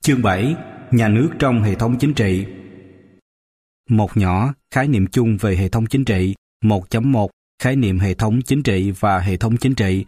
Chương 7. Nhà nước trong hệ thống chính trị. Một nhỏ, khái niệm chung về hệ thống chính trị. 1.1. Khái niệm hệ thống chính trị và hệ thống chính trị.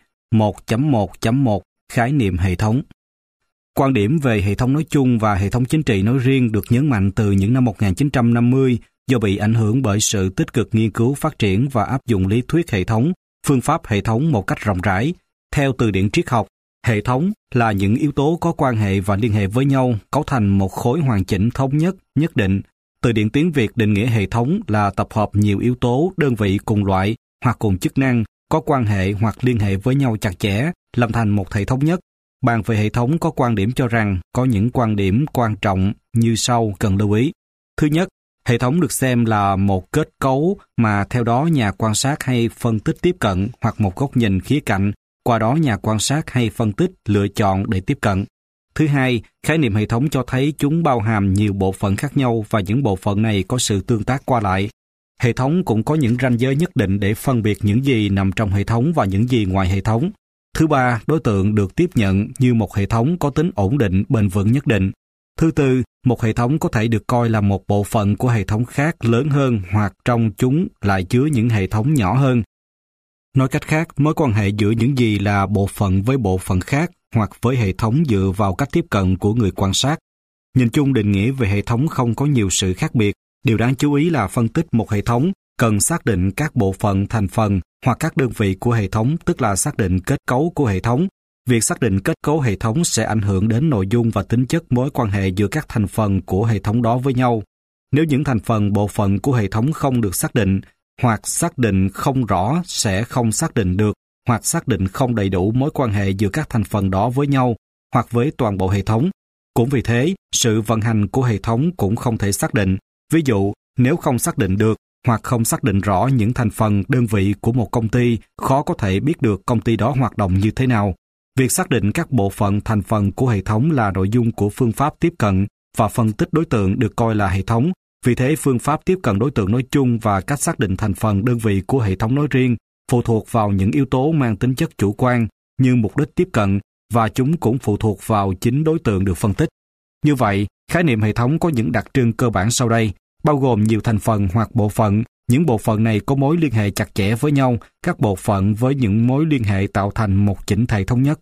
1.1.1. Khái niệm hệ thống. Quan điểm về hệ thống nói chung và hệ thống chính trị nói riêng được nhấn mạnh từ những năm 1950 do bị ảnh hưởng bởi sự tích cực nghiên cứu phát triển và áp dụng lý thuyết hệ thống, phương pháp hệ thống một cách rộng rãi. Theo từ điển triết học, hệ thống là những yếu tố có quan hệ và liên hệ với nhau, cấu thành một khối hoàn chỉnh thống nhất, nhất định. Từ điển tiếng Việt định nghĩa hệ thống là tập hợp nhiều yếu tố, đơn vị cùng loại hoặc cùng chức năng, có quan hệ hoặc liên hệ với nhau chặt chẽ, làm thành một thể thống nhất. Bàn về hệ thống có quan điểm cho rằng có những quan điểm quan trọng như sau cần lưu ý. Thứ nhất, hệ thống được xem là một kết cấu mà theo đó nhà quan sát hay phân tích tiếp cận hoặc một góc nhìn khía cạnh, qua đó nhà quan sát hay phân tích lựa chọn để tiếp cận. Thứ hai, khái niệm hệ thống cho thấy chúng bao hàm nhiều bộ phận khác nhau và những bộ phận này có sự tương tác qua lại. Hệ thống cũng có những ranh giới nhất định để phân biệt những gì nằm trong hệ thống và những gì ngoài hệ thống. Thứ ba, đối tượng được tiếp nhận như một hệ thống có tính ổn định, bền vững nhất định. Thứ tư, một hệ thống có thể được coi là một bộ phận của hệ thống khác lớn hơn hoặc trong chúng lại chứa những hệ thống nhỏ hơn. Nói cách khác, mối quan hệ giữa những gì là bộ phận với bộ phận khác hoặc với hệ thống dựa vào cách tiếp cận của người quan sát. Nhìn chung định nghĩa về hệ thống không có nhiều sự khác biệt. Điều đáng chú ý là phân tích một hệ thống cần xác định các bộ phận thành phần hoặc các đơn vị của hệ thống, tức là xác định kết cấu của hệ thống. Việc xác định kết cấu hệ thống sẽ ảnh hưởng đến nội dung và tính chất mối quan hệ giữa các thành phần của hệ thống đó với nhau. Nếu những thành phần bộ phận của hệ thống không được xác định, hoặc xác định không rõ sẽ không xác định được, hoặc xác định không đầy đủ mối quan hệ giữa các thành phần đó với nhau, hoặc với toàn bộ hệ thống. Cũng vì thế, sự vận hành của hệ thống cũng không thể xác định. Ví dụ, nếu không xác định được, hoặc không xác định rõ những thành phần đơn vị của một công ty, khó có thể biết được công ty đó hoạt động như thế nào. Việc xác định các bộ phận thành phần của hệ thống là nội dung của phương pháp tiếp cận và phân tích đối tượng được coi là hệ thống. Vì thế, phương pháp tiếp cận đối tượng nói chung và cách xác định thành phần đơn vị của hệ thống nói riêng phụ thuộc vào những yếu tố mang tính chất chủ quan như mục đích tiếp cận và chúng cũng phụ thuộc vào chính đối tượng được phân tích. Như vậy, khái niệm hệ thống có những đặc trưng cơ bản sau đây, bao gồm nhiều thành phần hoặc bộ phận. Những bộ phận này có mối liên hệ chặt chẽ với nhau, các bộ phận với những mối liên hệ tạo thành một chỉnh thể thống nhất.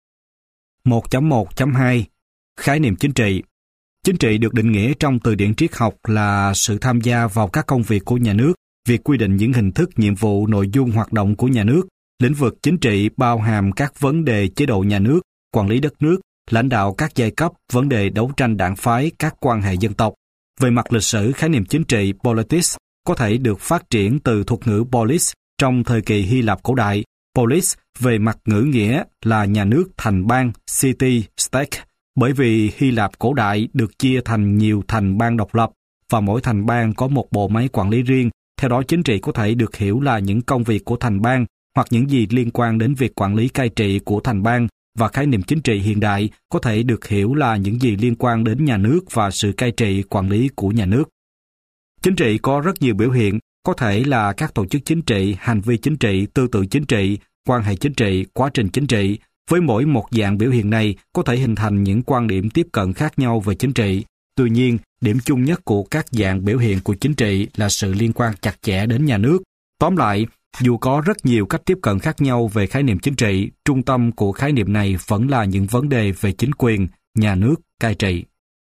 1.1.2. Khái niệm chính trị. Chính trị được định nghĩa trong từ điển triết học là sự tham gia vào các công việc của nhà nước, việc quy định những hình thức, nhiệm vụ, nội dung hoạt động của nhà nước. Lĩnh vực chính trị bao hàm các vấn đề chế độ nhà nước, quản lý đất nước, lãnh đạo các giai cấp, vấn đề đấu tranh đảng phái, các quan hệ dân tộc. Về mặt lịch sử, khái niệm chính trị politis có thể được phát triển từ thuật ngữ polis trong thời kỳ Hy Lạp cổ đại. Polis về mặt ngữ nghĩa là nhà nước, thành bang, city, state, bởi vì Hy Lạp cổ đại được chia thành nhiều thành bang độc lập và mỗi thành bang có một bộ máy quản lý riêng. Theo đó, chính trị có thể được hiểu là những công việc của thành bang hoặc những gì liên quan đến việc quản lý cai trị của thành bang, và khái niệm chính trị hiện đại có thể được hiểu là những gì liên quan đến nhà nước và sự cai trị quản lý của nhà nước. Chính trị có rất nhiều biểu hiện, có thể là các tổ chức chính trị, hành vi chính trị, tư tưởng chính trị, quan hệ chính trị, quá trình chính trị. Với mỗi một dạng biểu hiện này có thể hình thành những quan điểm tiếp cận khác nhau về chính trị. Tuy nhiên, điểm chung nhất của các dạng biểu hiện của chính trị là sự liên quan chặt chẽ đến nhà nước. Tóm lại, dù có rất nhiều cách tiếp cận khác nhau về khái niệm chính trị, trung tâm của khái niệm này vẫn là những vấn đề về chính quyền, nhà nước, cai trị.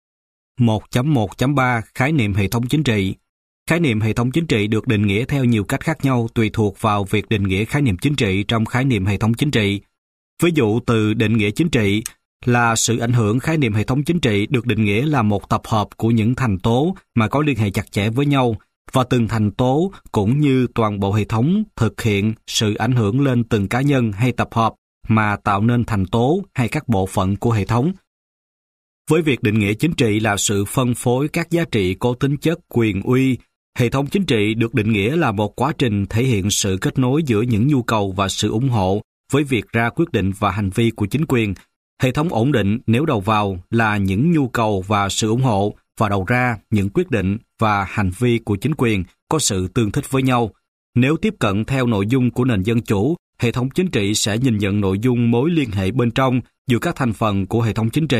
1.1.3. Khái niệm hệ thống chính trị. Khái niệm hệ thống chính trị được định nghĩa theo nhiều cách khác nhau tùy thuộc vào việc định nghĩa khái niệm chính trị trong khái niệm hệ thống chính trị. Ví dụ, từ định nghĩa chính trị là sự ảnh hưởng, khái niệm hệ thống chính trị được định nghĩa là một tập hợp của những thành tố mà có liên hệ chặt chẽ với nhau, và từng thành tố cũng như toàn bộ hệ thống thực hiện sự ảnh hưởng lên từng cá nhân hay tập hợp mà tạo nên thành tố hay các bộ phận của hệ thống. Với việc định nghĩa chính trị là sự phân phối các giá trị có tính chất quyền uy, hệ thống chính trị được định nghĩa là một quá trình thể hiện sự kết nối giữa những nhu cầu và sự ủng hộ với việc ra quyết định và hành vi của chính quyền. Hệ thống ổn định nếu đầu vào là những nhu cầu và sự ủng hộ, và đầu ra những quyết định và hành vi của chính quyền có sự tương thích với nhau. Nếu tiếp cận theo nội dung của nền dân chủ, hệ thống chính trị sẽ nhìn nhận nội dung mối liên hệ bên trong giữa các thành phần của hệ thống chính trị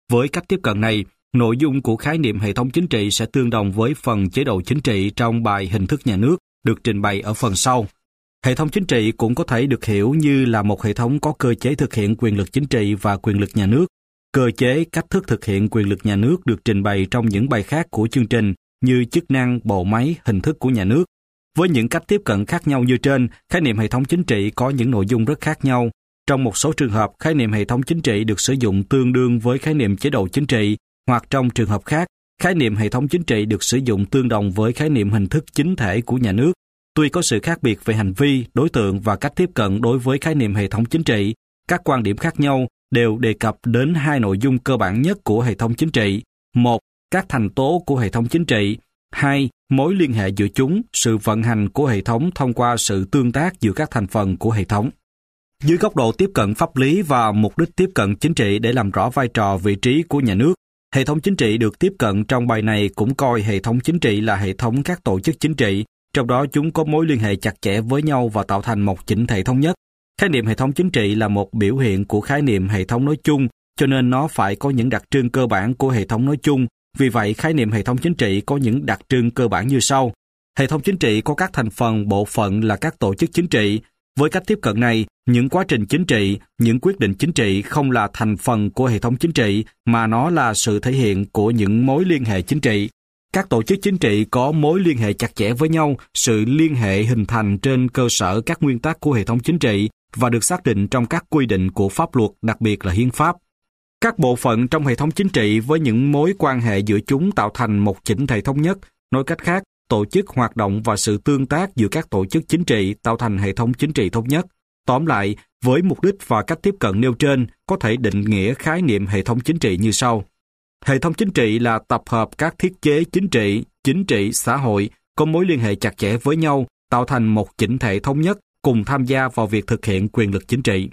Với cách tiếp cận này, nội dung của khái niệm hệ thống chính trị sẽ tương đồng với phần chế độ chính trị trong bài hình thức nhà nước được trình bày ở phần sau. Hệ thống chính trị cũng có thể được hiểu như là một hệ thống có cơ chế thực hiện quyền lực chính trị và quyền lực nhà nước. Cơ chế, cách thức thực hiện quyền lực nhà nước được trình bày trong những bài khác của chương trình như chức năng, bộ máy, hình thức của nhà nước. Với những cách tiếp cận khác nhau như trên, khái niệm hệ thống chính trị có những nội dung rất khác nhau. Trong một số trường hợp, khái niệm hệ thống chính trị được sử dụng tương đương với khái niệm chế độ chính trị, hoặc trong trường hợp khác, khái niệm hệ thống chính trị được sử dụng tương đồng với khái niệm hình thức chính thể của nhà nước. Tuy có sự khác biệt về hành vi, đối tượng và cách tiếp cận đối với khái niệm hệ thống chính trị, các quan điểm khác nhau đều đề cập đến hai nội dung cơ bản nhất của hệ thống chính trị. 1. Các thành tố của hệ thống chính trị. 2. Mối liên hệ giữa chúng, sự vận hành của hệ thống thông qua sự tương tác giữa các thành phần của hệ thống. Dưới góc độ tiếp cận pháp lý và mục đích tiếp cận chính trị để làm rõ vai trò vị trí của nhà nước, hệ thống chính trị được tiếp cận trong bài này cũng coi hệ thống chính trị là hệ thống các tổ chức chính trị, trong đó chúng có mối liên hệ chặt chẽ với nhau và tạo thành một chỉnh thể thống nhất. Khái niệm hệ thống chính trị là một biểu hiện của khái niệm hệ thống nói chung, cho nên nó phải có những đặc trưng cơ bản của hệ thống nói chung. Vì vậy, khái niệm hệ thống chính trị có những đặc trưng cơ bản như sau. Hệ thống chính trị có các thành phần, bộ phận là các tổ chức chính trị. Với cách tiếp cận này, những quá trình chính trị, những quyết định chính trị không là thành phần của hệ thống chính trị, mà nó là sự thể hiện của những mối liên hệ chính trị. Các tổ chức chính trị có mối liên hệ chặt chẽ với nhau, sự liên hệ hình thành trên cơ sở các nguyên tắc của hệ thống chính trị và được xác định trong các quy định của pháp luật, đặc biệt là hiến pháp. Các bộ phận trong hệ thống chính trị với những mối quan hệ giữa chúng tạo thành một chỉnh thể thống nhất. Nói cách khác, tổ chức, hoạt động và sự tương tác giữa các tổ chức chính trị tạo thành hệ thống chính trị thống nhất. Tóm lại, với mục đích và cách tiếp cận nêu trên, có thể định nghĩa khái niệm hệ thống chính trị như sau. Hệ thống chính trị là tập hợp các thiết chế chính trị, xã hội có mối liên hệ chặt chẽ với nhau, tạo thành một chỉnh thể thống nhất, cùng tham gia vào việc thực hiện quyền lực chính trị.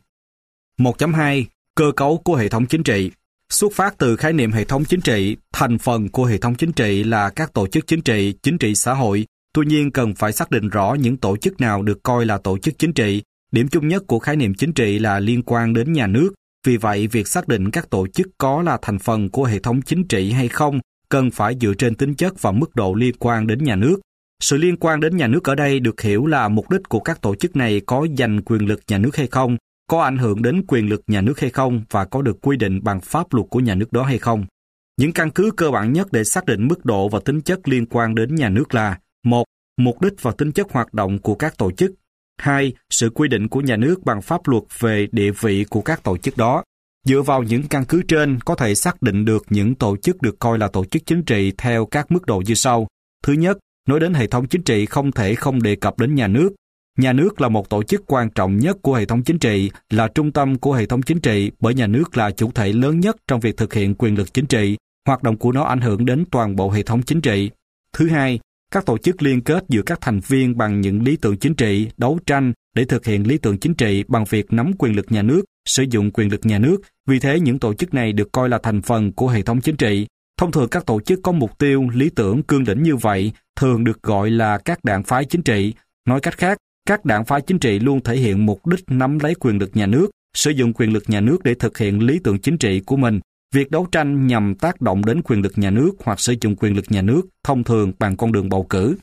1.2. Cơ cấu của hệ thống chính trị. Xuất phát từ khái niệm hệ thống chính trị, thành phần của hệ thống chính trị là các tổ chức chính trị xã hội. Tuy nhiên cần phải xác định rõ những tổ chức nào được coi là tổ chức chính trị. Điểm chung nhất của khái niệm chính trị là liên quan đến nhà nước. Vì vậy, việc xác định các tổ chức có là thành phần của hệ thống chính trị hay không cần phải dựa trên tính chất và mức độ liên quan đến nhà nước. Sự liên quan đến nhà nước ở đây được hiểu là mục đích của các tổ chức này có giành quyền lực nhà nước hay không, có ảnh hưởng đến quyền lực nhà nước hay không và có được quy định bằng pháp luật của nhà nước đó hay không. Những căn cứ cơ bản nhất để xác định mức độ và tính chất liên quan đến nhà nước là: 1. Mục đích và tính chất hoạt động của các tổ chức. 2. Sự quy định của nhà nước bằng pháp luật về địa vị của các tổ chức đó. Dựa vào những căn cứ trên, có thể xác định được những tổ chức được coi là tổ chức chính trị theo các mức độ như sau. Thứ nhất, nói đến hệ thống chính trị không thể không đề cập đến nhà nước. Nhà nước là một tổ chức quan trọng nhất của hệ thống chính trị, là trung tâm của hệ thống chính trị bởi nhà nước là chủ thể lớn nhất trong việc thực hiện quyền lực chính trị, hoạt động của nó ảnh hưởng đến toàn bộ hệ thống chính trị. Thứ hai, các tổ chức liên kết giữa các thành viên bằng những lý tưởng chính trị, đấu tranh để thực hiện lý tưởng chính trị bằng việc nắm quyền lực nhà nước, sử dụng quyền lực nhà nước. Vì thế, những tổ chức này được coi là thành phần của hệ thống chính trị. Thông thường các tổ chức có mục tiêu, lý tưởng cương lĩnh như vậy thường được gọi là các đảng phái chính trị. Nói cách khác, các đảng phái chính trị luôn thể hiện mục đích nắm lấy quyền lực nhà nước, sử dụng quyền lực nhà nước để thực hiện lý tưởng chính trị của mình. Việc đấu tranh nhằm tác động đến quyền lực nhà nước hoặc sử dụng quyền lực nhà nước thông thường bằng con đường bầu cử.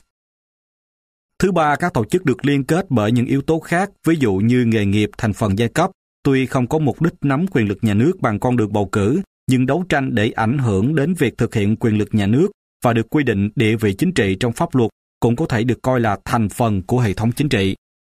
Thứ ba, các tổ chức được liên kết bởi những yếu tố khác, ví dụ như nghề nghiệp, thành phần giai cấp, tuy không có mục đích nắm quyền lực nhà nước bằng con đường bầu cử, nhưng đấu tranh để ảnh hưởng đến việc thực hiện quyền lực nhà nước và được quy định địa vị chính trị trong pháp luật cũng có thể được coi là thành phần của hệ thống chính trị.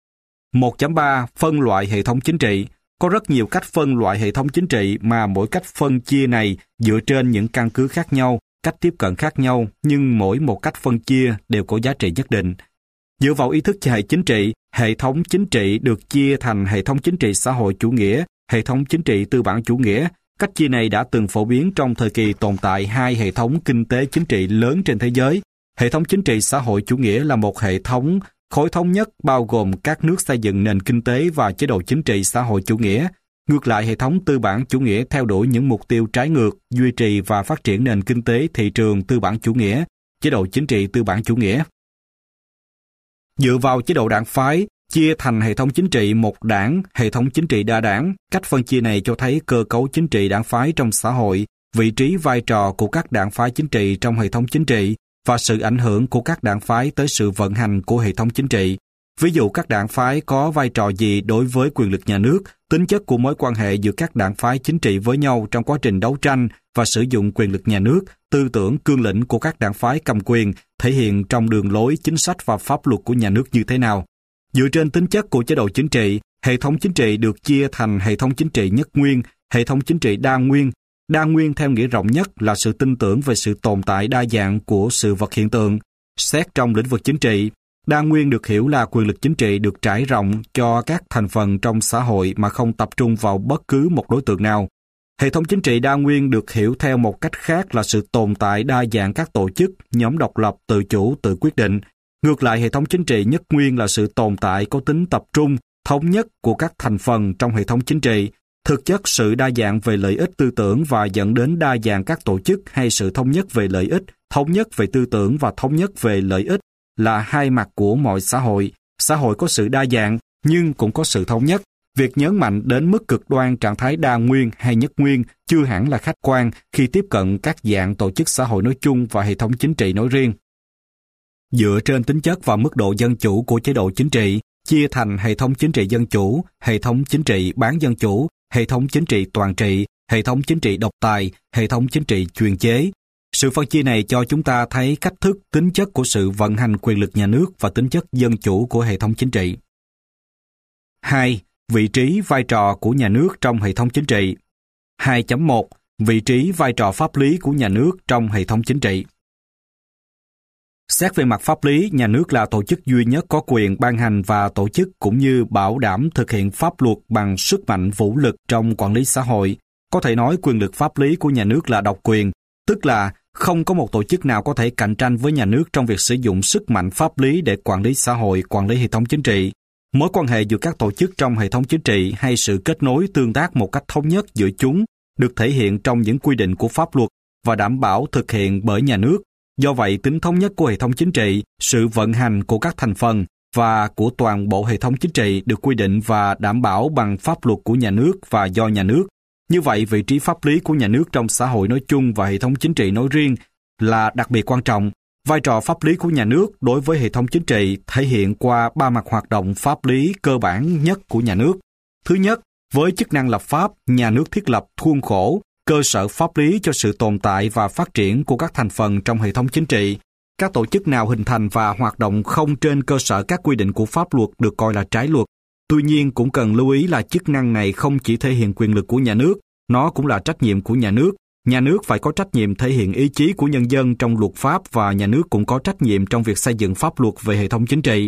1.3. Phân loại hệ thống chính trị. Có rất nhiều cách phân loại hệ thống chính trị mà mỗi cách phân chia này dựa trên những căn cứ khác nhau, cách tiếp cận khác nhau, nhưng mỗi một cách phân chia đều có giá trị nhất định. Dựa vào ý thức hệ thống chính trị được chia thành hệ thống chính trị xã hội chủ nghĩa, hệ thống chính trị tư bản chủ nghĩa. Cách chia này đã từng phổ biến trong thời kỳ tồn tại hai hệ thống kinh tế chính trị lớn trên thế giới. Hệ thống chính trị xã hội chủ nghĩa là một hệ thống khối thống nhất bao gồm các nước xây dựng nền kinh tế và chế độ chính trị xã hội chủ nghĩa. Ngược lại, hệ thống tư bản chủ nghĩa theo đuổi những mục tiêu trái ngược, duy trì và phát triển nền kinh tế thị trường tư bản chủ nghĩa, chế độ chính trị tư bản chủ nghĩa. Dựa vào chế độ đảng phái, chia thành hệ thống chính trị một đảng, hệ thống chính trị đa đảng. Cách phân chia này cho thấy cơ cấu chính trị đảng phái trong xã hội vị trí vai trò của các đảng phái chính trị trong hệ thống chính trị và sự ảnh hưởng của các đảng phái tới sự vận hành của hệ thống chính trị. Ví dụ các đảng phái có vai trò gì đối với quyền lực nhà nước, tính chất của mối quan hệ giữa các đảng phái chính trị với nhau trong quá trình đấu tranh và sử dụng quyền lực nhà nước, tư tưởng cương lĩnh của các đảng phái cầm quyền thể hiện trong đường lối, chính sách và pháp luật của nhà nước như thế nào. Dựa trên tính chất của chế độ chính trị, hệ thống chính trị được chia thành hệ thống chính trị nhất nguyên, hệ thống chính trị đa nguyên. Đa nguyên theo nghĩa rộng nhất là sự tin tưởng về sự tồn tại đa dạng của sự vật hiện tượng. Xét trong lĩnh vực chính trị, đa nguyên được hiểu là quyền lực chính trị được trải rộng cho các thành phần trong xã hội mà không tập trung vào bất cứ một đối tượng nào. Hệ thống chính trị đa nguyên được hiểu theo một cách khác là sự tồn tại đa dạng các tổ chức, nhóm độc lập, tự chủ, tự quyết định. Ngược lại, hệ thống chính trị nhất nguyên là sự tồn tại có tính tập trung, thống nhất của các thành phần trong hệ thống chính trị. Thực chất, sự đa dạng về lợi ích tư tưởng và dẫn đến đa dạng các tổ chức hay sự thống nhất về lợi ích, thống nhất về tư tưởng và thống nhất về lợi ích là hai mặt của mọi xã hội. Xã hội có sự đa dạng nhưng cũng có sự thống nhất. Việc nhấn mạnh đến mức cực đoan trạng thái đa nguyên hay nhất nguyên chưa hẳn là khách quan khi tiếp cận các dạng tổ chức xã hội nói chung và hệ thống chính trị nói riêng. Dựa trên tính chất và mức độ dân chủ của chế độ chính trị, chia thành hệ thống chính trị dân chủ, hệ thống chính trị bán dân chủ, hệ thống chính trị toàn trị, hệ thống chính trị độc tài, hệ thống chính trị chuyên chế. Sự phân chia này cho chúng ta thấy cách thức, tính chất của sự vận hành quyền lực nhà nước và tính chất dân chủ của hệ thống chính trị. 2. Vị trí vai trò của nhà nước trong hệ thống chính trị. 2.1. Vị trí vai trò pháp lý của nhà nước trong hệ thống chính trị. Xét về mặt pháp lý, nhà nước là tổ chức duy nhất có quyền ban hành và tổ chức cũng như bảo đảm thực hiện pháp luật bằng sức mạnh vũ lực trong quản lý xã hội. Có thể nói quyền lực pháp lý của nhà nước là độc quyền, tức là không có một tổ chức nào có thể cạnh tranh với nhà nước trong việc sử dụng sức mạnh pháp lý để quản lý xã hội, quản lý hệ thống chính trị. Mối quan hệ giữa các tổ chức trong hệ thống chính trị hay sự kết nối tương tác một cách thống nhất giữa chúng được thể hiện trong những quy định của pháp luật và đảm bảo thực hiện bởi nhà nước. Do vậy, tính thống nhất của hệ thống chính trị, sự vận hành của các thành phần và của toàn bộ hệ thống chính trị được quy định và đảm bảo bằng pháp luật của nhà nước và do nhà nước. Như vậy, vị trí pháp lý của nhà nước trong xã hội nói chung và hệ thống chính trị nói riêng là đặc biệt quan trọng. Vai trò pháp lý của nhà nước đối với hệ thống chính trị thể hiện qua ba mặt hoạt động pháp lý cơ bản nhất của nhà nước. Thứ nhất, với chức năng lập pháp, nhà nước thiết lập khuôn khổ, cơ sở pháp lý cho sự tồn tại và phát triển của các thành phần trong hệ thống chính trị. Các tổ chức nào hình thành và hoạt động không trên cơ sở các quy định của pháp luật được coi là trái luật. Tuy nhiên, cũng cần lưu ý là chức năng này không chỉ thể hiện quyền lực của nhà nước, nó cũng là trách nhiệm của nhà nước. Nhà nước phải có trách nhiệm thể hiện ý chí của nhân dân trong luật pháp và nhà nước cũng có trách nhiệm trong việc xây dựng pháp luật về hệ thống chính trị.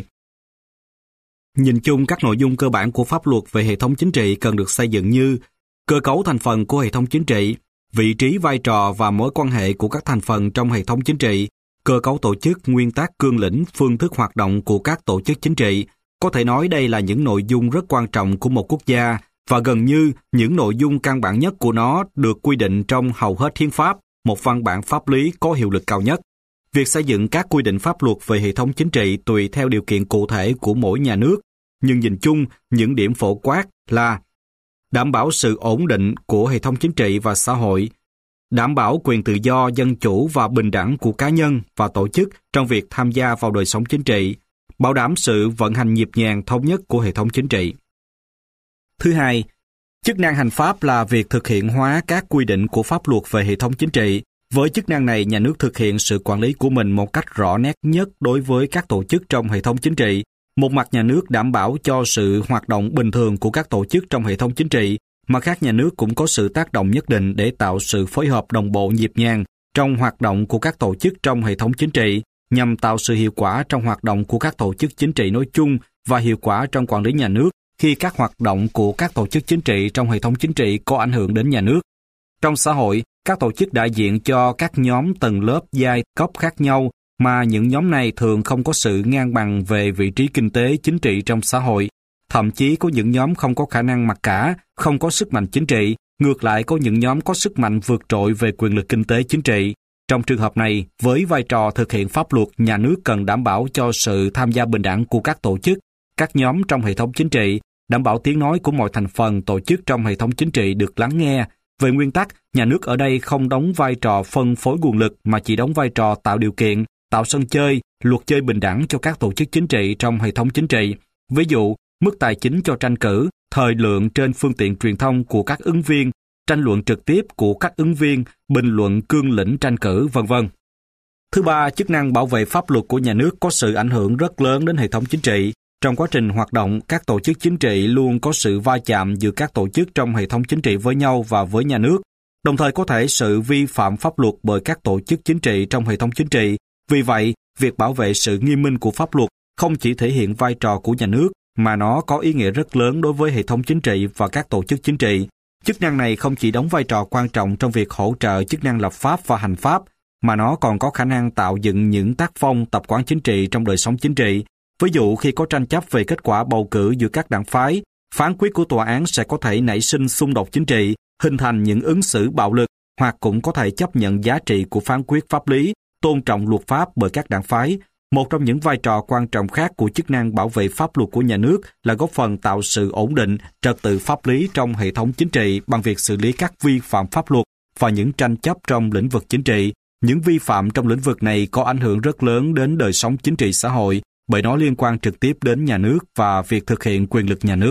Nhìn chung, các nội dung cơ bản của pháp luật về hệ thống chính trị cần được xây dựng như cơ cấu thành phần của hệ thống chính trị, vị trí vai trò và mối quan hệ của các thành phần trong hệ thống chính trị, cơ cấu tổ chức, nguyên tắc cương lĩnh, phương thức hoạt động của các tổ chức chính trị. Có thể nói đây là những nội dung rất quan trọng của một quốc gia và gần như những nội dung căn bản nhất của nó được quy định trong hầu hết hiến pháp, một văn bản pháp lý có hiệu lực cao nhất. Việc xây dựng các quy định pháp luật về hệ thống chính trị tùy theo điều kiện cụ thể của mỗi nhà nước, nhưng nhìn chung, những điểm phổ quát là đảm bảo sự ổn định của hệ thống chính trị và xã hội, đảm bảo quyền tự do, dân chủ và bình đẳng của cá nhân và tổ chức trong việc tham gia vào đời sống chính trị, bảo đảm sự vận hành nhịp nhàng thống nhất của hệ thống chính trị. Thứ hai, chức năng hành pháp là việc thực hiện hóa các quy định của pháp luật về hệ thống chính trị. Với chức năng này, nhà nước thực hiện sự quản lý của mình một cách rõ nét nhất đối với các tổ chức trong hệ thống chính trị. Một mặt nhà nước đảm bảo cho sự hoạt động bình thường của các tổ chức trong hệ thống chính trị, mặt khác nhà nước cũng có sự tác động nhất định để tạo sự phối hợp đồng bộ nhịp nhàng trong hoạt động của các tổ chức trong hệ thống chính trị, nhằm tạo sự hiệu quả trong hoạt động của các tổ chức chính trị nói chung và hiệu quả trong quản lý nhà nước khi các hoạt động của các tổ chức chính trị trong hệ thống chính trị có ảnh hưởng đến nhà nước. Trong xã hội, các tổ chức đại diện cho các nhóm tầng lớp giai cấp khác nhau mà những nhóm này thường không có sự ngang bằng về vị trí kinh tế chính trị trong xã hội. Thậm chí có những nhóm không có khả năng mặc cả, không có sức mạnh chính trị, ngược lại có những nhóm có sức mạnh vượt trội về quyền lực kinh tế chính trị. Trong trường hợp này, với vai trò thực hiện pháp luật, nhà nước cần đảm bảo cho sự tham gia bình đẳng của các tổ chức, các nhóm trong hệ thống chính trị, đảm bảo tiếng nói của mọi thành phần tổ chức trong hệ thống chính trị được lắng nghe, Về nguyên tắc, nhà nước ở đây không đóng vai trò phân phối nguồn lực mà chỉ đóng vai trò tạo điều kiện, tạo sân chơi, luật chơi bình đẳng cho các tổ chức chính trị trong hệ thống chính trị. Ví dụ, mức tài chính cho tranh cử, thời lượng trên phương tiện truyền thông của các ứng viên, tranh luận trực tiếp của các ứng viên, bình luận cương lĩnh tranh cử, v.v. Thứ ba, chức năng bảo vệ pháp luật của nhà nước có sự ảnh hưởng rất lớn đến hệ thống chính trị. Trong quá trình hoạt động, các tổ chức chính trị luôn có sự va chạm giữa các tổ chức trong hệ thống chính trị với nhau và với nhà nước. Đồng thời có thể sự vi phạm pháp luật bởi các tổ chức chính trị trong hệ thống chính trị. Vì vậy, việc bảo vệ sự nghiêm minh của pháp luật không chỉ thể hiện vai trò của nhà nước, mà nó có ý nghĩa rất lớn đối với hệ thống chính trị và các tổ chức chính trị. Chức năng này không chỉ đóng vai trò quan trọng trong việc hỗ trợ chức năng lập pháp và hành pháp, mà nó còn có khả năng tạo dựng những tác phong tập quán chính trị trong đời sống chính trị. Ví dụ khi có tranh chấp về kết quả bầu cử giữa các đảng phái, phán quyết của tòa án sẽ có thể nảy sinh xung đột chính trị, hình thành những ứng xử bạo lực, hoặc cũng có thể chấp nhận giá trị của phán quyết pháp lý, tôn trọng luật pháp bởi các đảng phái. Một trong những vai trò quan trọng khác của chức năng bảo vệ pháp luật của nhà nước là góp phần tạo sự ổn định, trật tự pháp lý trong hệ thống chính trị bằng việc xử lý các vi phạm pháp luật và những tranh chấp trong lĩnh vực chính trị. Những vi phạm trong lĩnh vực này có ảnh hưởng rất lớn đến đời sống chính trị xã hội, bởi nó liên quan trực tiếp đến nhà nước và việc thực hiện quyền lực nhà nước.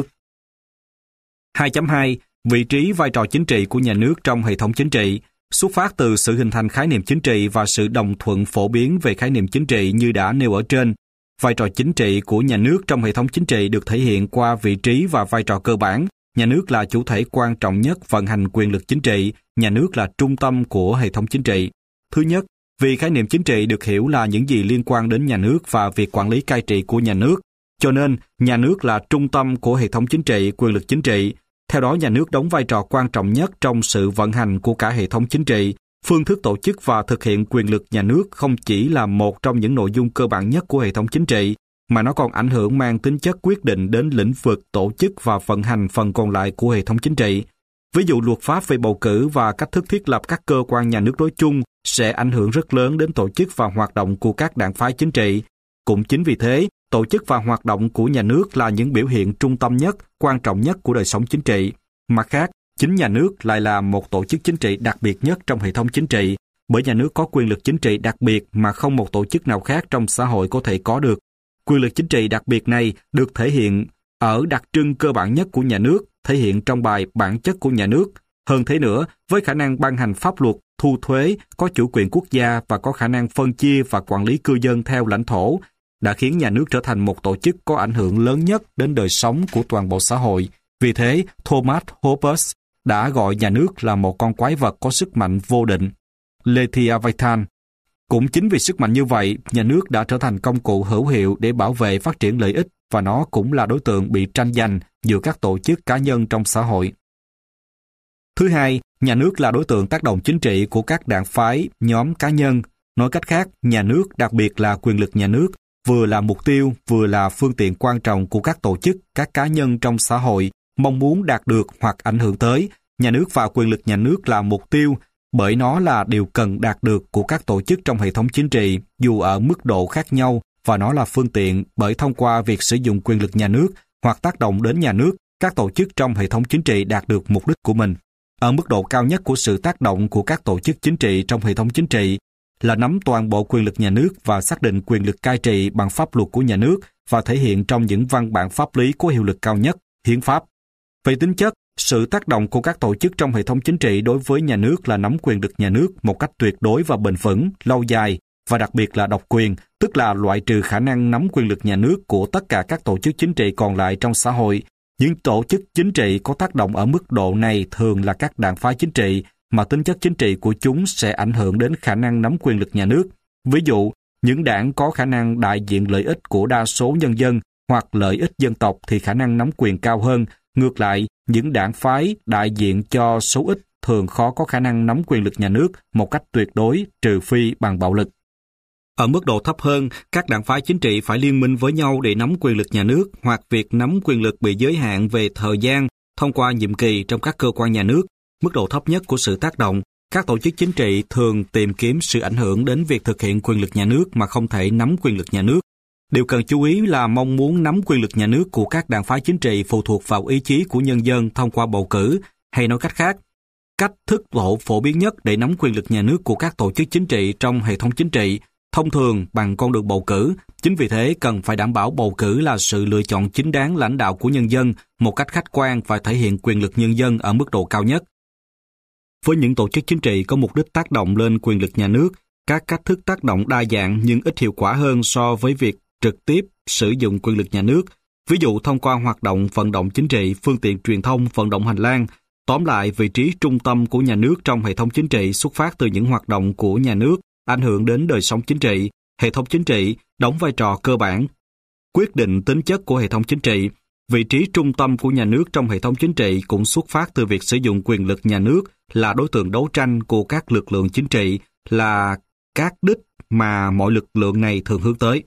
2.2. Vị trí vai trò chính trị của nhà nước trong hệ thống chính trị. Xuất phát từ sự hình thành khái niệm chính trị và sự đồng thuận phổ biến về khái niệm chính trị như đã nêu ở trên, vai trò chính trị của nhà nước trong hệ thống chính trị được thể hiện qua vị trí và vai trò cơ bản. Nhà nước là chủ thể quan trọng nhất vận hành quyền lực chính trị, nhà nước là trung tâm của hệ thống chính trị. Thứ nhất, vì khái niệm chính trị được hiểu là những gì liên quan đến nhà nước và việc quản lý cai trị của nhà nước, cho nên nhà nước là trung tâm của hệ thống chính trị, quyền lực chính trị. Theo đó, nhà nước đóng vai trò quan trọng nhất trong sự vận hành của cả hệ thống chính trị. Phương thức tổ chức và thực hiện quyền lực nhà nước không chỉ là một trong những nội dung cơ bản nhất của hệ thống chính trị, mà nó còn ảnh hưởng mang tính chất quyết định đến lĩnh vực tổ chức và vận hành phần còn lại của hệ thống chính trị. Ví dụ luật pháp về bầu cử và cách thức thiết lập các cơ quan nhà nước nói chung sẽ ảnh hưởng rất lớn đến tổ chức và hoạt động của các đảng phái chính trị. Cũng chính vì thế, tổ chức và hoạt động của nhà nước là những biểu hiện trung tâm nhất, quan trọng nhất của đời sống chính trị. Mặt khác, chính nhà nước lại là một tổ chức chính trị đặc biệt nhất trong hệ thống chính trị, bởi nhà nước có quyền lực chính trị đặc biệt mà không một tổ chức nào khác trong xã hội có thể có được. Quyền lực chính trị đặc biệt này được thể hiện ở đặc trưng cơ bản nhất của nhà nước, thể hiện trong bài Bản chất của nhà nước. Hơn thế nữa, với khả năng ban hành pháp luật, thu thuế, có chủ quyền quốc gia và có khả năng phân chia và quản lý cư dân theo lãnh thổ, đã khiến nhà nước trở thành một tổ chức có ảnh hưởng lớn nhất đến đời sống của toàn bộ xã hội. Vì thế, Thomas Hobbes đã gọi nhà nước là một con quái vật có sức mạnh vô định. Leviathan. Cũng chính vì sức mạnh như vậy, nhà nước đã trở thành công cụ hữu hiệu để bảo vệ phát triển lợi ích và nó cũng là đối tượng bị tranh giành giữa các tổ chức cá nhân trong xã hội. Thứ hai, nhà nước là đối tượng tác động chính trị của các đảng phái, nhóm cá nhân. Nói cách khác, nhà nước, đặc biệt là quyền lực nhà nước, vừa là mục tiêu, vừa là phương tiện quan trọng của các tổ chức, các cá nhân trong xã hội, mong muốn đạt được hoặc ảnh hưởng tới. Nhà nước và quyền lực nhà nước là mục tiêu, bởi nó là điều cần đạt được của các tổ chức trong hệ thống chính trị, dù ở mức độ khác nhau, và nó là phương tiện bởi thông qua việc sử dụng quyền lực nhà nước hoặc tác động đến nhà nước, các tổ chức trong hệ thống chính trị đạt được mục đích của mình. Ở mức độ cao nhất của sự tác động của các tổ chức chính trị trong hệ thống chính trị là nắm toàn bộ quyền lực nhà nước và xác định quyền lực cai trị bằng pháp luật của nhà nước và thể hiện trong những văn bản pháp lý có hiệu lực cao nhất, hiến pháp. Về tính chất, sự tác động của các tổ chức trong hệ thống chính trị đối với nhà nước là nắm quyền lực nhà nước một cách tuyệt đối và bền vững, lâu dài, và đặc biệt là độc quyền, tức là loại trừ khả năng nắm quyền lực nhà nước của tất cả các tổ chức chính trị còn lại trong xã hội. Những tổ chức chính trị có tác động ở mức độ này thường là các đảng phái chính trị, mà tính chất chính trị của chúng sẽ ảnh hưởng đến khả năng nắm quyền lực nhà nước. Ví dụ, những đảng có khả năng đại diện lợi ích của đa số nhân dân hoặc lợi ích dân tộc thì khả năng nắm quyền cao hơn. Ngược lại, những đảng phái đại diện cho số ít thường khó có khả năng nắm quyền lực nhà nước một cách tuyệt đối, trừ phi bằng bạo lực. Ở mức độ thấp hơn, các đảng phái chính trị phải liên minh với nhau để nắm quyền lực nhà nước, hoặc việc nắm quyền lực bị giới hạn về thời gian thông qua nhiệm kỳ trong các cơ quan nhà nước. Mức độ thấp nhất của sự tác động, các tổ chức chính trị thường tìm kiếm sự ảnh hưởng đến việc thực hiện quyền lực nhà nước mà không thể nắm quyền lực nhà nước. Điều cần chú ý là mong muốn nắm quyền lực nhà nước của các đảng phái chính trị phụ thuộc vào ý chí của nhân dân thông qua bầu cử, hay nói cách khác, cách thức phổ biến nhất để nắm quyền lực nhà nước của các tổ chức chính trị trong hệ thống chính trị, thông thường bằng con đường bầu cử. Chính vì thế, cần phải đảm bảo bầu cử là sự lựa chọn chính đáng lãnh đạo của nhân dân một cách khách quan và thể hiện quyền lực nhân dân ở mức độ cao nhất. Với những tổ chức chính trị có mục đích tác động lên quyền lực nhà nước, các cách thức tác động đa dạng nhưng ít hiệu quả hơn so với việc trực tiếp sử dụng quyền lực nhà nước, ví dụ thông qua hoạt động vận động chính trị, phương tiện truyền thông, vận động hành lang. Tóm lại, vị trí trung tâm của nhà nước trong hệ thống chính trị xuất phát từ những hoạt động của nhà nước, ảnh hưởng đến đời sống chính trị. Hệ thống chính trị đóng vai trò cơ bản, quyết định tính chất của hệ thống chính trị. Vị trí trung tâm của nhà nước trong hệ thống chính trị cũng xuất phát từ việc sử dụng quyền lực nhà nước là đối tượng đấu tranh của các lực lượng chính trị, là các đích mà mọi lực lượng này thường hướng tới.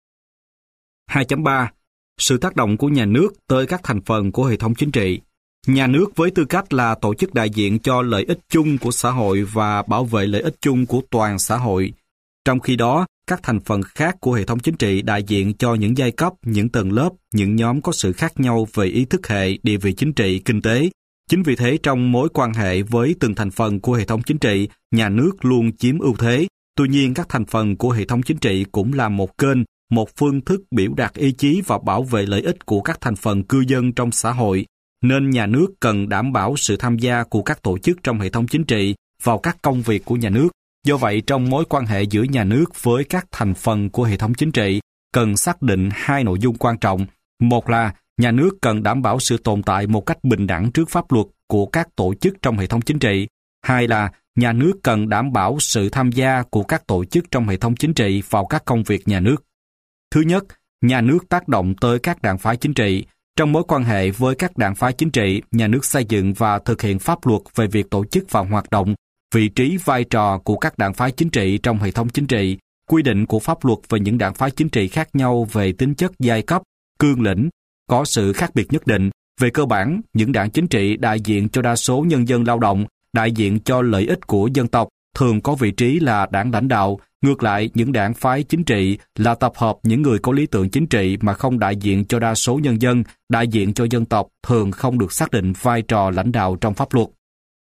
2.3. Sự tác động của nhà nước tới các thành phần của hệ thống chính trị. Nhà nước với tư cách là tổ chức đại diện cho lợi ích chung của xã hội và bảo vệ lợi ích chung của toàn xã hội. Trong khi đó, các thành phần khác của hệ thống chính trị đại diện cho những giai cấp, những tầng lớp, những nhóm có sự khác nhau về ý thức hệ, địa vị chính trị, kinh tế. Chính vì thế, trong mối quan hệ với từng thành phần của hệ thống chính trị, nhà nước luôn chiếm ưu thế. Tuy nhiên, các thành phần của hệ thống chính trị cũng là một kênh, một phương thức biểu đạt ý chí và bảo vệ lợi ích của các thành phần cư dân trong xã hội, nên nhà nước cần đảm bảo sự tham gia của các tổ chức trong hệ thống chính trị vào các công việc của nhà nước. Do vậy, trong mối quan hệ giữa nhà nước với các thành phần của hệ thống chính trị, cần xác định hai nội dung quan trọng. Một là, nhà nước cần đảm bảo sự tồn tại một cách bình đẳng trước pháp luật của các tổ chức trong hệ thống chính trị. Hai là, nhà nước cần đảm bảo sự tham gia của các tổ chức trong hệ thống chính trị vào các công việc nhà nước. Thứ nhất, nhà nước tác động tới các đảng phái chính trị. Trong mối quan hệ với các đảng phái chính trị, nhà nước xây dựng và thực hiện pháp luật về việc tổ chức và hoạt động, vị trí vai trò của các đảng phái chính trị trong hệ thống chính trị, quy định của pháp luật về những đảng phái chính trị khác nhau về tính chất giai cấp, cương lĩnh, có sự khác biệt nhất định. Về cơ bản, những đảng chính trị đại diện cho đa số nhân dân lao động, đại diện cho lợi ích của dân tộc, thường có vị trí là đảng lãnh đạo. Ngược lại, những đảng phái chính trị là tập hợp những người có lý tưởng chính trị mà không đại diện cho đa số nhân dân, đại diện cho dân tộc, thường không được xác định vai trò lãnh đạo trong pháp luật.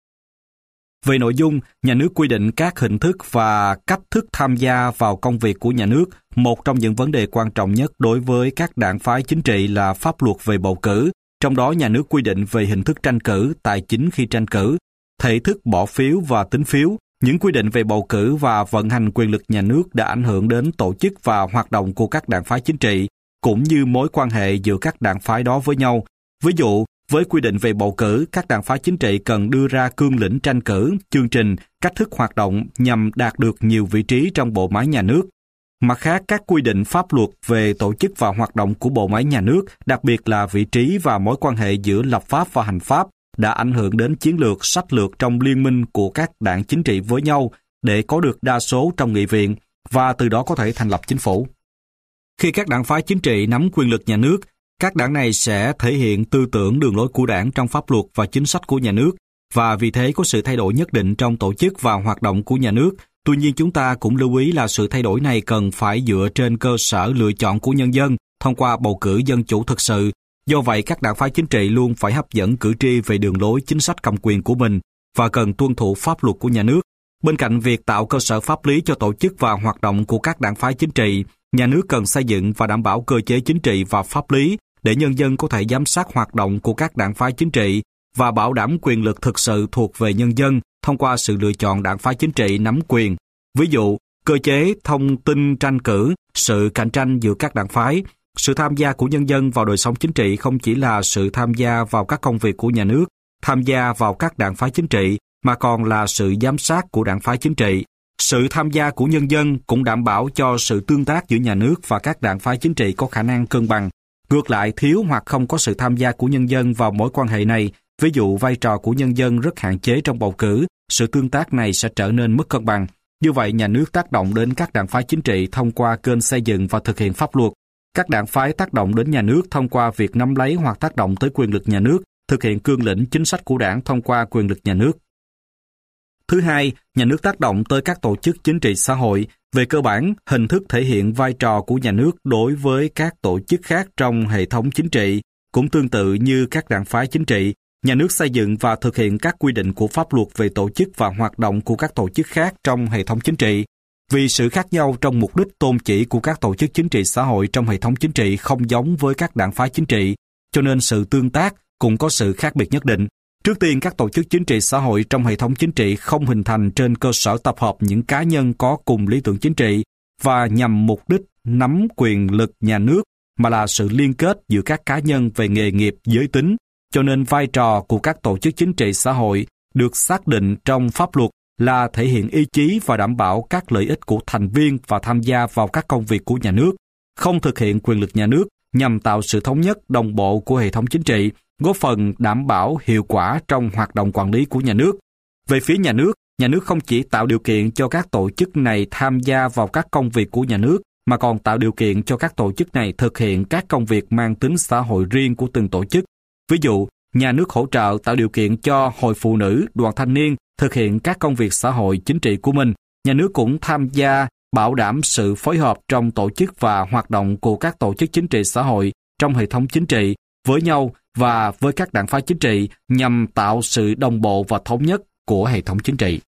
Về nội dung, nhà nước quy định các hình thức và cách thức tham gia vào công việc của nhà nước. Một trong những vấn đề quan trọng nhất đối với các đảng phái chính trị là pháp luật về bầu cử. Trong đó, nhà nước quy định về hình thức tranh cử, tài chính khi tranh cử, thể thức bỏ phiếu và tính phiếu. Những quy định về bầu cử và vận hành quyền lực nhà nước đã ảnh hưởng đến tổ chức và hoạt động của các đảng phái chính trị, cũng như mối quan hệ giữa các đảng phái đó với nhau. Ví dụ, với quy định về bầu cử, các đảng phái chính trị cần đưa ra cương lĩnh tranh cử, chương trình, cách thức hoạt động nhằm đạt được nhiều vị trí trong bộ máy nhà nước. Mặt khác, các quy định pháp luật về tổ chức và hoạt động của bộ máy nhà nước, đặc biệt là vị trí và mối quan hệ giữa lập pháp và hành pháp, đã ảnh hưởng đến chiến lược, sách lược trong liên minh của các đảng chính trị với nhau để có được đa số trong nghị viện và từ đó có thể thành lập chính phủ. Khi các đảng phái chính trị nắm quyền lực nhà nước, các đảng này sẽ thể hiện tư tưởng đường lối của đảng trong pháp luật và chính sách của nhà nước, và vì thế có sự thay đổi nhất định trong tổ chức và hoạt động của nhà nước. Tuy nhiên, chúng ta cũng lưu ý là sự thay đổi này cần phải dựa trên cơ sở lựa chọn của nhân dân thông qua bầu cử dân chủ thực sự. Do vậy, các đảng phái chính trị luôn phải hấp dẫn cử tri về đường lối chính sách cầm quyền của mình và cần tuân thủ pháp luật của nhà nước. Bên cạnh việc tạo cơ sở pháp lý cho tổ chức và hoạt động của các đảng phái chính trị, nhà nước cần xây dựng và đảm bảo cơ chế chính trị và pháp lý để nhân dân có thể giám sát hoạt động của các đảng phái chính trị và bảo đảm quyền lực thực sự thuộc về nhân dân thông qua sự lựa chọn đảng phái chính trị nắm quyền. Ví dụ, cơ chế thông tin tranh cử, sự cạnh tranh giữa các đảng phái. Sự tham gia của nhân dân vào đời sống chính trị không chỉ là sự tham gia vào các công việc của nhà nước, tham gia vào các đảng phái chính trị, mà còn là sự giám sát của đảng phái chính trị. Sự tham gia của nhân dân cũng đảm bảo cho sự tương tác giữa nhà nước và các đảng phái chính trị có khả năng cân bằng. Ngược lại, thiếu hoặc không có sự tham gia của nhân dân vào mối quan hệ này, ví dụ vai trò của nhân dân rất hạn chế trong bầu cử, sự tương tác này sẽ trở nên mất cân bằng. Như vậy, nhà nước tác động đến các đảng phái chính trị thông qua kênh xây dựng và thực hiện pháp luật. Các đảng phái tác động đến nhà nước thông qua việc nắm lấy hoặc tác động tới quyền lực nhà nước, thực hiện cương lĩnh chính sách của đảng thông qua quyền lực nhà nước. Thứ hai, nhà nước tác động tới các tổ chức chính trị xã hội. Về cơ bản, hình thức thể hiện vai trò của nhà nước đối với các tổ chức khác trong hệ thống chính trị cũng tương tự như các đảng phái chính trị. Nhà nước xây dựng và thực hiện các quy định của pháp luật về tổ chức và hoạt động của các tổ chức khác trong hệ thống chính trị. Vì sự khác nhau trong mục đích tôn chỉ của các tổ chức chính trị xã hội trong hệ thống chính trị không giống với các đảng phái chính trị, cho nên sự tương tác cũng có sự khác biệt nhất định. Trước tiên, các tổ chức chính trị xã hội trong hệ thống chính trị không hình thành trên cơ sở tập hợp những cá nhân có cùng lý tưởng chính trị và nhằm mục đích nắm quyền lực nhà nước, mà là sự liên kết giữa các cá nhân về nghề nghiệp, giới tính, cho nên vai trò của các tổ chức chính trị xã hội được xác định trong pháp luật là thể hiện ý chí và đảm bảo các lợi ích của thành viên và tham gia vào các công việc của nhà nước, không thực hiện quyền lực nhà nước nhằm tạo sự thống nhất đồng bộ của hệ thống chính trị, góp phần đảm bảo hiệu quả trong hoạt động quản lý của nhà nước. Về phía nhà nước không chỉ tạo điều kiện cho các tổ chức này tham gia vào các công việc của nhà nước, mà còn tạo điều kiện cho các tổ chức này thực hiện các công việc mang tính xã hội riêng của từng tổ chức. Ví dụ, nhà nước hỗ trợ tạo điều kiện cho hội phụ nữ, đoàn thanh niên thực hiện các công việc xã hội chính trị của mình. Nhà nước cũng tham gia bảo đảm sự phối hợp trong tổ chức và hoạt động của các tổ chức chính trị xã hội trong hệ thống chính trị với nhau và với các đảng phái chính trị nhằm tạo sự đồng bộ và thống nhất của hệ thống chính trị.